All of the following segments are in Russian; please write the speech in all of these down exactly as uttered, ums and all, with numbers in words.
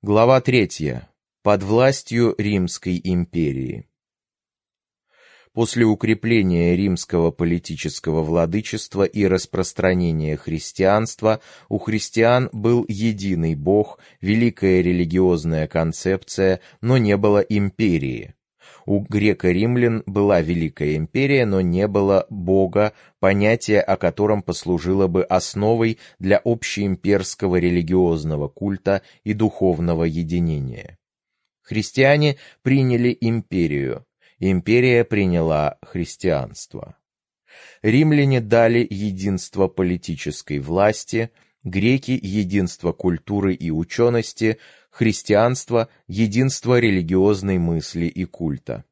Глава третья. Под властью Римской империи. После укрепления римского политического владычества и распространения христианства у христиан был единый Бог, великая религиозная концепция, но не было империи. У греко-римлян была Великая империя, но не было Бога, понятие о котором послужило бы основой для общеимперского религиозного культа и духовного единения. Христиане приняли империю, империя приняла христианство. Римляне дали единство политической власти, греки — единство культуры и учености, христианство — единство религиозной мысли и культа.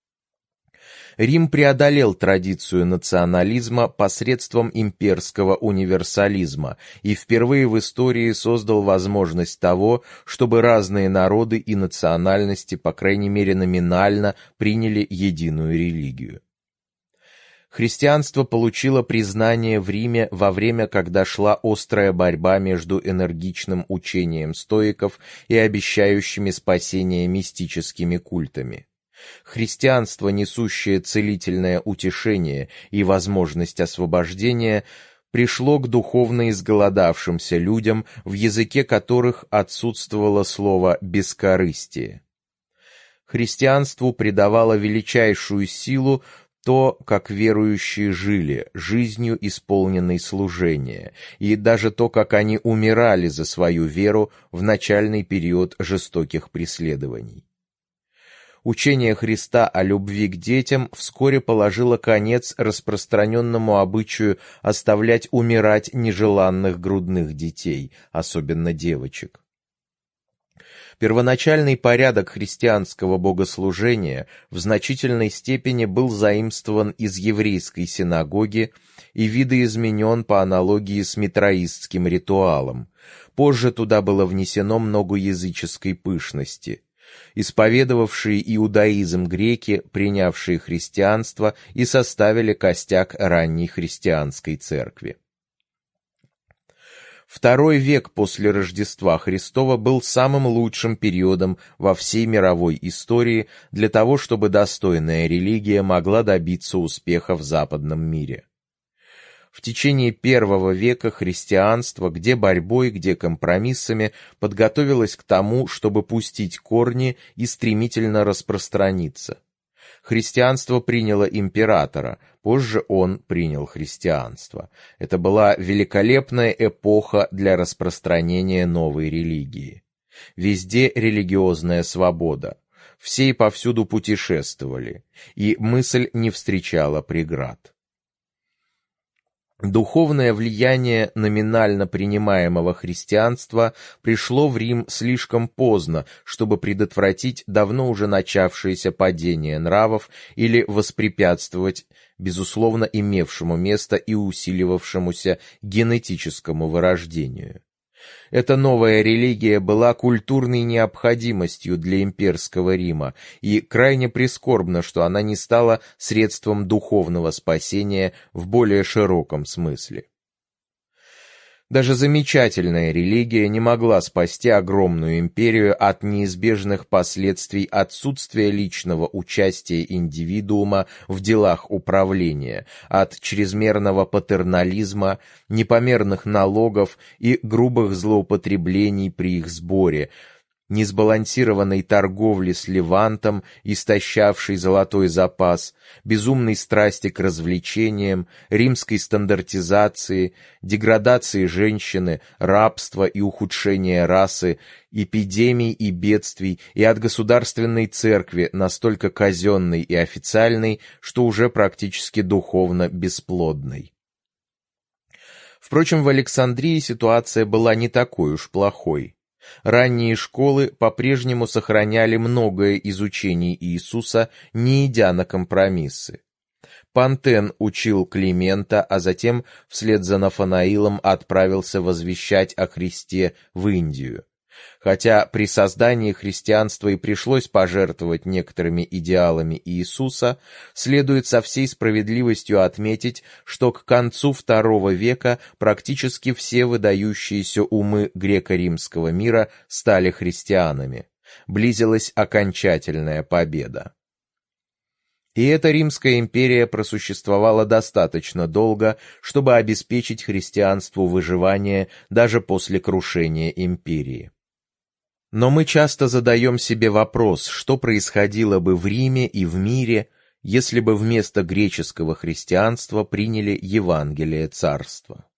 Рим преодолел традицию национализма посредством имперского универсализма и впервые в истории создал возможность того, чтобы разные народы и национальности, по крайней мере номинально, приняли единую религию. Христианство получило признание в Риме во время, когда шла острая борьба между энергичным учением стоиков и обещающими спасение мистическими культами. Христианство, несущее целительное утешение и возможность освобождения, пришло к духовно изголодавшимся людям, в языке которых отсутствовало слово «бескорыстие». Христианству придавало величайшую силу то, как верующие жили, жизнью исполненной служения, и даже то, как они умирали за свою веру в начальный период жестоких преследований. Учение Христа о любви к детям вскоре положило конец распространенному обычаю оставлять умирать нежеланных грудных детей, особенно девочек. Первоначальный порядок христианского богослужения в значительной степени был заимствован из еврейской синагоги и видоизменен по аналогии с митраистским ритуалом. Позже туда было внесено много языческой пышности. Исповедовавшие иудаизм греки, принявшие христианство, и составили костяк ранней христианской церкви. Второй век после Рождества Христова был самым лучшим периодом во всей мировой истории для того, чтобы достойная религия могла добиться успеха в западном мире. В течение первого века христианство, где борьбой, где компромиссами, подготовилось к тому, чтобы пустить корни и стремительно распространиться. Христианство приняло императора, позже он принял христианство. Это была великолепная эпоха для распространения новой религии. Везде религиозная свобода. Все и повсюду путешествовали, и мысль не встречала преград. Духовное влияние номинально принимаемого христианства пришло в Рим слишком поздно, чтобы предотвратить давно уже начавшееся падение нравов или воспрепятствовать, безусловно, имевшему место и усиливавшемуся генетическому вырождению. Эта новая религия была культурной необходимостью для имперского Рима, и крайне прискорбно, что она не стала средством духовного спасения в более широком смысле. Даже замечательная религия не могла спасти огромную империю от неизбежных последствий отсутствия личного участия индивидуума в делах управления, от чрезмерного патернализма, непомерных налогов и грубых злоупотреблений при их сборе, несбалансированной торговли с Левантом, истощавшей золотой запас, безумной страсти к развлечениям, римской стандартизации, деградации женщины, рабства и ухудшения расы, эпидемий и бедствий, и от государственной церкви, настолько казенной и официальной, что уже практически духовно бесплодной. Впрочем, в Александрии ситуация была не такой уж плохой. Ранние школы по-прежнему сохраняли многое из учений Иисуса, не идя на компромиссы. Пантен учил Климента, а затем вслед за Нафанаилом отправился возвещать о Христе в Индию. Хотя при создании христианства и пришлось пожертвовать некоторыми идеалами Иисуса, следует со всей справедливостью отметить, что к концу второго века практически все выдающиеся умы греко-римского мира стали христианами. Близилась окончательная победа. И эта Римская империя просуществовала достаточно долго, чтобы обеспечить христианству выживание даже после крушения империи. Но мы часто задаем себе вопрос, что происходило бы в Риме и в мире, если бы вместо греческого христианства приняли Евангелие Царства.